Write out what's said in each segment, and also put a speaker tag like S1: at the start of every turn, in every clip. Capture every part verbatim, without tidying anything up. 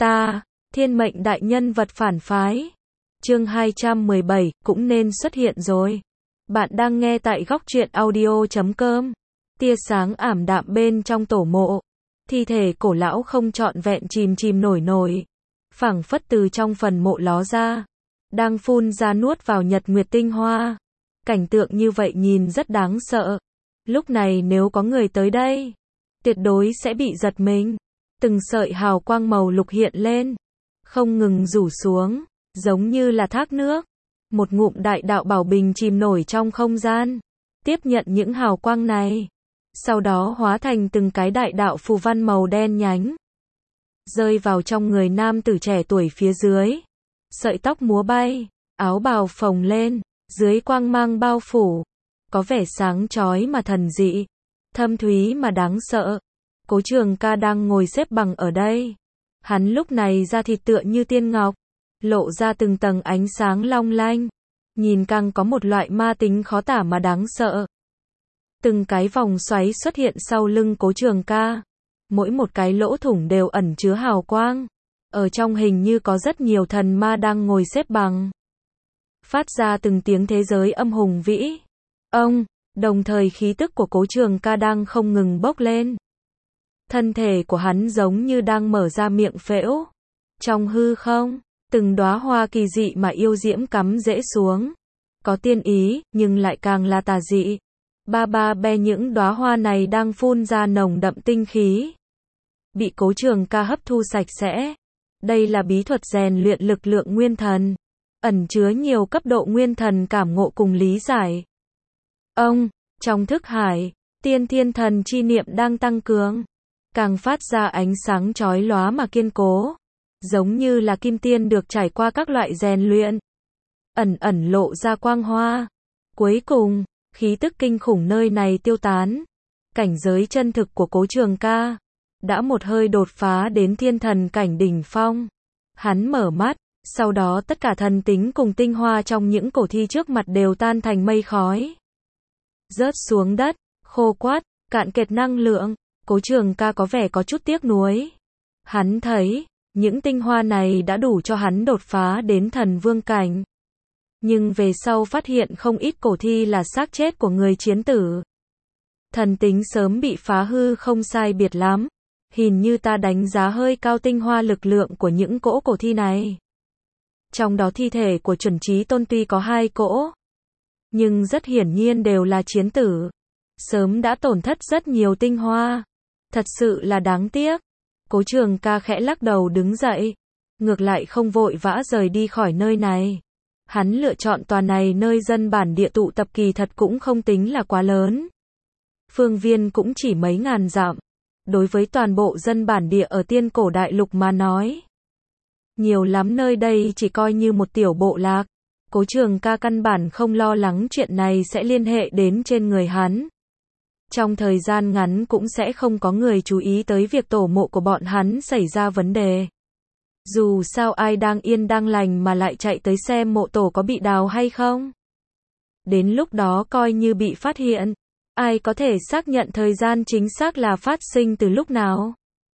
S1: Ta, thiên mệnh đại nhân vật phản phái. Chương hai trăm mười bảy, cũng nên xuất hiện rồi. Bạn đang nghe tại góc truyện audio chấm com. Tia sáng ảm đạm bên trong tổ mộ. Thi thể cổ lão không trọn vẹn chìm chìm nổi nổi. Phảng phất từ trong phần mộ ló ra. Đang phun ra nuốt vào nhật nguyệt tinh hoa. Cảnh tượng như vậy nhìn rất đáng sợ. Lúc này nếu có người tới đây, tuyệt đối sẽ bị giật mình. Từng sợi hào quang màu lục hiện lên, không ngừng rủ xuống, giống như là thác nước. Một ngụm đại đạo bảo bình chìm nổi trong không gian, tiếp nhận những hào quang này. Sau đó hóa thành từng cái đại đạo phù văn màu đen nhánh, rơi vào trong người nam tử trẻ tuổi phía dưới. Sợi tóc múa bay, áo bào phồng lên, dưới quang mang bao phủ, có vẻ sáng chói mà thần dị, thâm thúy mà đáng sợ. Cố Trường Ca đang ngồi xếp bằng ở đây. Hắn lúc này da thịt tựa như tiên ngọc, lộ ra từng tầng ánh sáng long lanh, nhìn càng có một loại ma tính khó tả mà đáng sợ. Từng cái vòng xoáy xuất hiện sau lưng Cố Trường Ca, mỗi một cái lỗ thủng đều ẩn chứa hào quang. Ở trong hình như có rất nhiều thần ma đang ngồi xếp bằng, phát ra từng tiếng thế giới âm hùng vĩ. Ông, đồng thời khí tức của Cố Trường Ca đang không ngừng bốc lên. Thân thể của hắn giống như đang mở ra miệng phễu. Trong hư không, từng đóa hoa kỳ dị mà yêu diễm cắm rễ xuống. Có tiên ý, nhưng lại càng là tà dị. Ba ba be những đóa hoa này đang phun ra nồng đậm tinh khí, bị Cố Trường Ca hấp thu sạch sẽ. Đây là bí thuật rèn luyện lực lượng nguyên thần, ẩn chứa nhiều cấp độ nguyên thần cảm ngộ cùng lý giải. Ông, trong thức hải, tiên thiên thần chi niệm đang tăng cường, càng phát ra ánh sáng chói lóa mà kiên cố, giống như là kim tiên được trải qua các loại rèn luyện, ẩn ẩn lộ ra quang hoa. Cuối cùng, khí tức kinh khủng nơi này tiêu tán. Cảnh giới chân thực của Cố Trường Ca đã một hơi đột phá đến thiên thần cảnh đỉnh phong. Hắn mở mắt, sau đó tất cả thần tính cùng tinh hoa trong những cổ thi trước mặt đều tan thành mây khói, rớt xuống đất, khô quắt, cạn kiệt năng lượng. Cố Trường Ca có vẻ có chút tiếc nuối. Hắn thấy, những tinh hoa này đã đủ cho hắn đột phá đến thần vương cảnh. Nhưng về sau phát hiện không ít cổ thi là xác chết của người chiến tử. Thần tính sớm bị phá hư không sai biệt lắm. Hình như ta đánh giá hơi cao tinh hoa lực lượng của những cỗ cổ thi này. Trong đó thi thể của Chuẩn Chí Tôn tuy có hai cỗ, nhưng rất hiển nhiên đều là chiến tử. Sớm đã tổn thất rất nhiều tinh hoa. Thật sự là đáng tiếc. Cố Trường Ca khẽ lắc đầu đứng dậy. Ngược lại không vội vã rời đi khỏi nơi này. Hắn lựa chọn tòa này nơi dân bản địa tụ tập kỳ thật cũng không tính là quá lớn. Phương viên cũng chỉ mấy ngàn dặm. Đối với toàn bộ dân bản địa ở tiên cổ đại lục mà nói, nhiều lắm nơi đây chỉ coi như một tiểu bộ lạc. Cố Trường Ca căn bản không lo lắng chuyện này sẽ liên hệ đến trên người hắn. Trong thời gian ngắn cũng sẽ không có người chú ý tới việc tổ mộ của bọn hắn xảy ra vấn đề. Dù sao ai đang yên đang lành mà lại chạy tới xem mộ tổ có bị đào hay không. Đến lúc đó coi như bị phát hiện, ai có thể xác nhận thời gian chính xác là phát sinh từ lúc nào.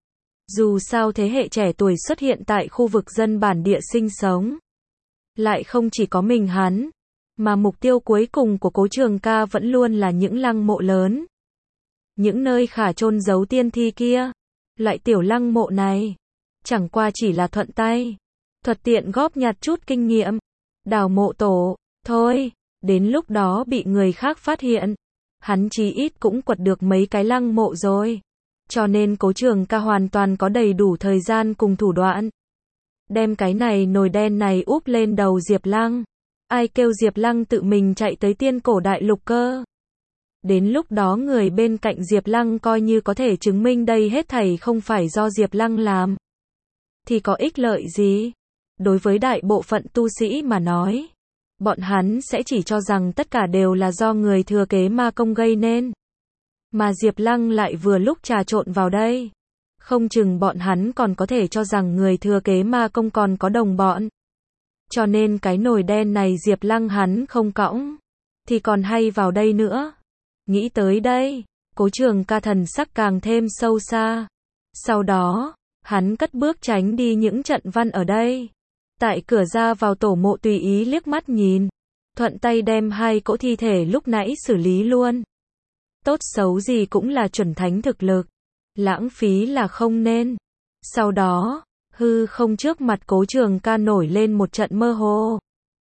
S1: Dù sao thế hệ trẻ tuổi xuất hiện tại khu vực dân bản địa sinh sống, lại không chỉ có mình hắn, mà mục tiêu cuối cùng của Cố Trường Ca vẫn luôn là những lăng mộ lớn. Những nơi khả chôn giấu tiên thi kia. Loại tiểu lăng mộ này chẳng qua chỉ là thuận tay, thuận tiện góp nhặt chút kinh nghiệm, đào mộ tổ, thôi. Đến lúc đó bị người khác phát hiện, hắn chí ít cũng quật được mấy cái lăng mộ rồi. Cho nên Cố Trường Ca hoàn toàn có đầy đủ thời gian cùng thủ đoạn. Đem cái này nồi đen này úp lên đầu Diệp Lăng. Ai kêu Diệp Lăng tự mình chạy tới tiên cổ đại lục cơ. Đến lúc đó người bên cạnh Diệp Lăng coi như có thể chứng minh đây hết thảy không phải do Diệp Lăng làm, thì có ích lợi gì? Đối với đại bộ phận tu sĩ mà nói, bọn hắn sẽ chỉ cho rằng tất cả đều là do người thừa kế ma công gây nên. Mà Diệp Lăng lại vừa lúc trà trộn vào đây. Không chừng bọn hắn còn có thể cho rằng người thừa kế ma công còn có đồng bọn. Cho nên cái nồi đen này Diệp Lăng hắn không cõng, thì còn hay vào đây nữa. Nghĩ tới đây, Cố Trường Ca thần sắc càng thêm sâu xa. Sau đó, Hắn cất bước tránh đi những trận văn ở đây. Tại cửa ra vào tổ mộ tùy ý liếc mắt nhìn. Thuận tay đem hai cỗ thi thể lúc nãy xử lý luôn. Tốt xấu gì cũng là chuẩn thánh thực lực. Lãng phí là không nên. Sau đó, hư không trước mặt Cố Trường Ca nổi lên một trận mơ hồ.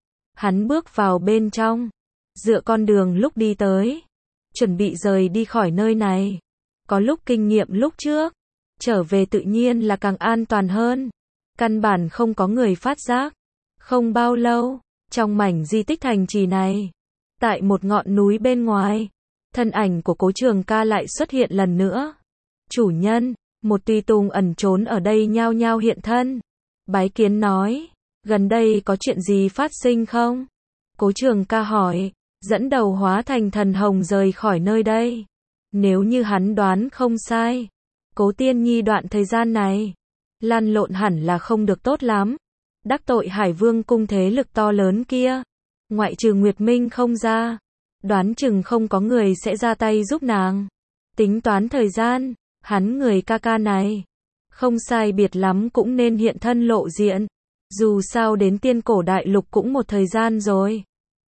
S1: Hắn bước vào bên trong. Dựa con đường lúc đi tới. Chuẩn bị rời đi khỏi nơi này. Có lúc kinh nghiệm lúc trước. Trở về tự nhiên là càng an toàn hơn. Căn bản không có người phát giác. Không bao lâu, trong mảnh di tích thành trì này, tại một ngọn núi bên ngoài, thân ảnh của Cố Trường Ca lại xuất hiện lần nữa. Chủ nhân, một tùy tùng ẩn trốn ở đây nhao nhao hiện thân. Bái kiến nói, gần đây có chuyện gì phát sinh không? Cố Trường Ca hỏi, dẫn đầu hóa thành thần hồng rời khỏi nơi đây. Nếu như hắn đoán không sai, Cố Tiên Nhi đoạn thời gian này, lăn lộn hẳn là không được tốt lắm. Đắc tội Hải Vương cung thế lực to lớn kia. Ngoại trừ Nguyệt Minh không ra. Đoán chừng không có người sẽ ra tay giúp nàng. Tính toán thời gian, hắn người ca ca này. Không sai biệt lắm cũng nên hiện thân lộ diện. Dù sao đến tiên cổ đại lục cũng một thời gian rồi.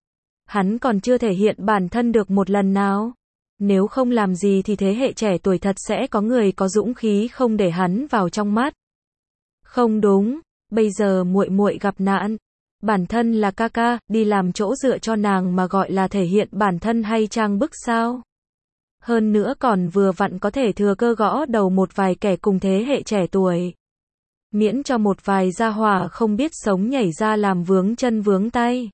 S1: Hắn còn chưa thể hiện bản thân được một lần nào. Nếu không làm gì thì thế hệ trẻ tuổi thật sẽ có người có dũng khí không để hắn vào trong mắt. Không đúng, bây giờ muội muội gặp nạn, bản thân là ca ca, đi làm chỗ dựa cho nàng mà gọi là thể hiện bản thân hay trang bức sao? Hơn nữa còn vừa vặn có thể thừa cơ gõ đầu một vài kẻ cùng thế hệ trẻ tuổi. Miễn cho một vài gia hỏa không biết sống nhảy ra làm vướng chân vướng tay.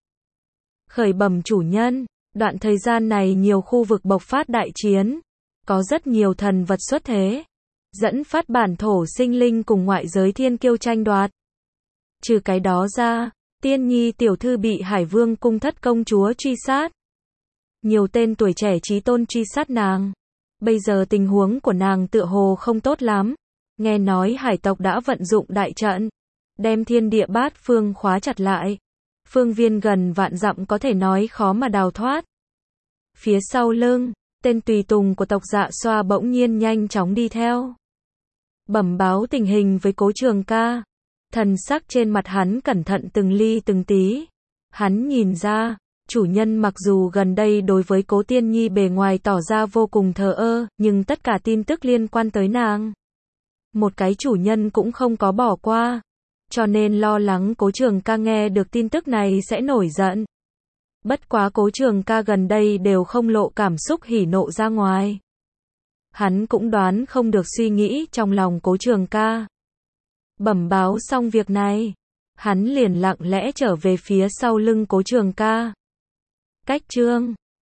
S1: Khởi bẩm chủ nhân, đoạn thời gian này nhiều khu vực bộc phát đại chiến, có rất nhiều thần vật xuất thế, dẫn phát bản thổ sinh linh cùng ngoại giới thiên kiêu tranh đoạt. Trừ cái đó ra, Tiên Nhi tiểu thư bị Hải Vương cung thất công chúa truy sát. Nhiều tên tuổi trẻ chí tôn truy sát nàng. Bây giờ tình huống của nàng tựa hồ không tốt lắm. Nghe nói hải tộc đã vận dụng đại trận, đem thiên địa bát phương khóa chặt lại. Phương viên gần vạn dặm có thể nói khó mà đào thoát. Phía sau lưng, tên tùy tùng của tộc Dạ Xoa bỗng nhiên nhanh chóng đi theo. Bẩm báo tình hình với Cố Trường Ca. Thần sắc trên mặt hắn cẩn thận từng ly từng tí. Hắn nhìn ra, chủ nhân mặc dù gần đây đối với Cố Tiên Nhi bề ngoài tỏ ra vô cùng thờ ơ, nhưng tất cả tin tức liên quan tới nàng, một cái chủ nhân cũng không có bỏ qua. Cho nên lo lắng Cố Trường Ca nghe được tin tức này sẽ nổi giận. Bất quá Cố Trường Ca gần đây đều không lộ cảm xúc hỉ nộ ra ngoài. Hắn cũng đoán không được suy nghĩ trong lòng Cố Trường Ca. Bẩm báo xong việc này, hắn liền lặng lẽ trở về phía sau lưng Cố Trường Ca. Cách chương